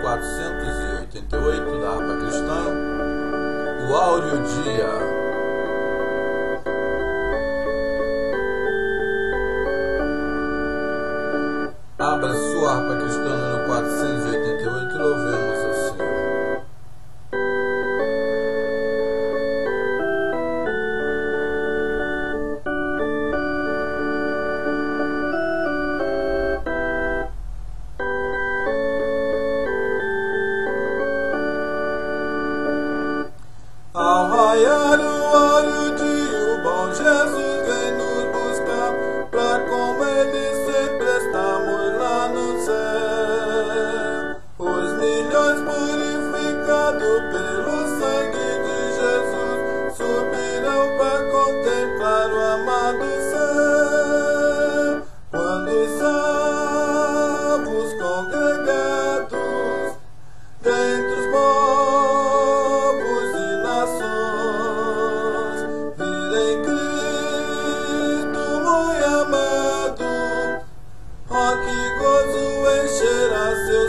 488 da harpa cristã, o áureo dia. Abra sua harpa cristã número 488 e louvemos assim. Ao raiar o áureo dia, o bom Jesus vem nos buscar, pra com ele sempre estamos lá no céu. Os milhões purificados pelo sangue de Jesus subirão pra contemplar o amado céu. Quando os salvos congregados dentre os povos e nações virem Cristo muito amado, ó que gozo encherá seus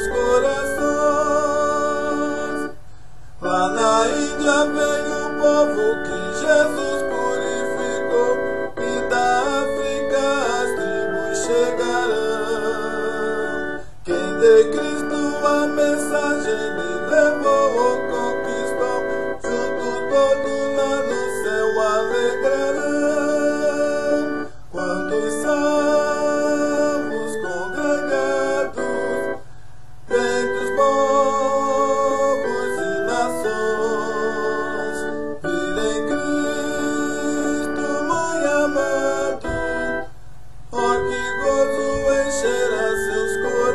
corações. Lá na Índia vem o povo que Jesus purificou, e da África as tribos chegarão. Quem de Cristo a mensagem lhe levou ou conquistou, junto todos lá no céu alegrarão. Quando os salvos congregados dentre os povos e nações virem Cristo muito amado, ó que gozo encherá seus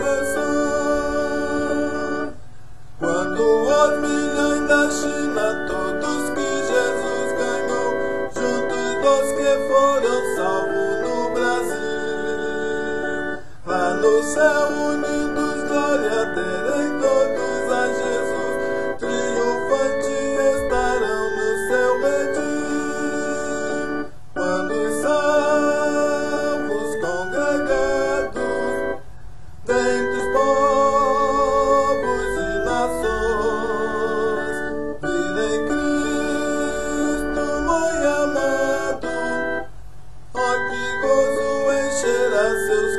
corações. Quando os milhões da China, todos que Jesus ganhou, juntos dos que foram salvos no Brasil, lá no céu unidos, glória terem todos a Jesus, triunfante estarão no céu redil. Quando os salvos congregados dentre os povos e nações virem Cristo muito amado, ó que gozo encherá seus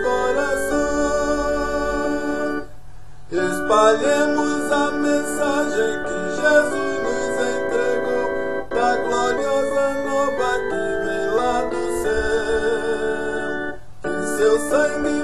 corações. Espalhemos a mensagem que Jesus nos entregou, da gloriosa nova que vem lá do céu. Que seu sangue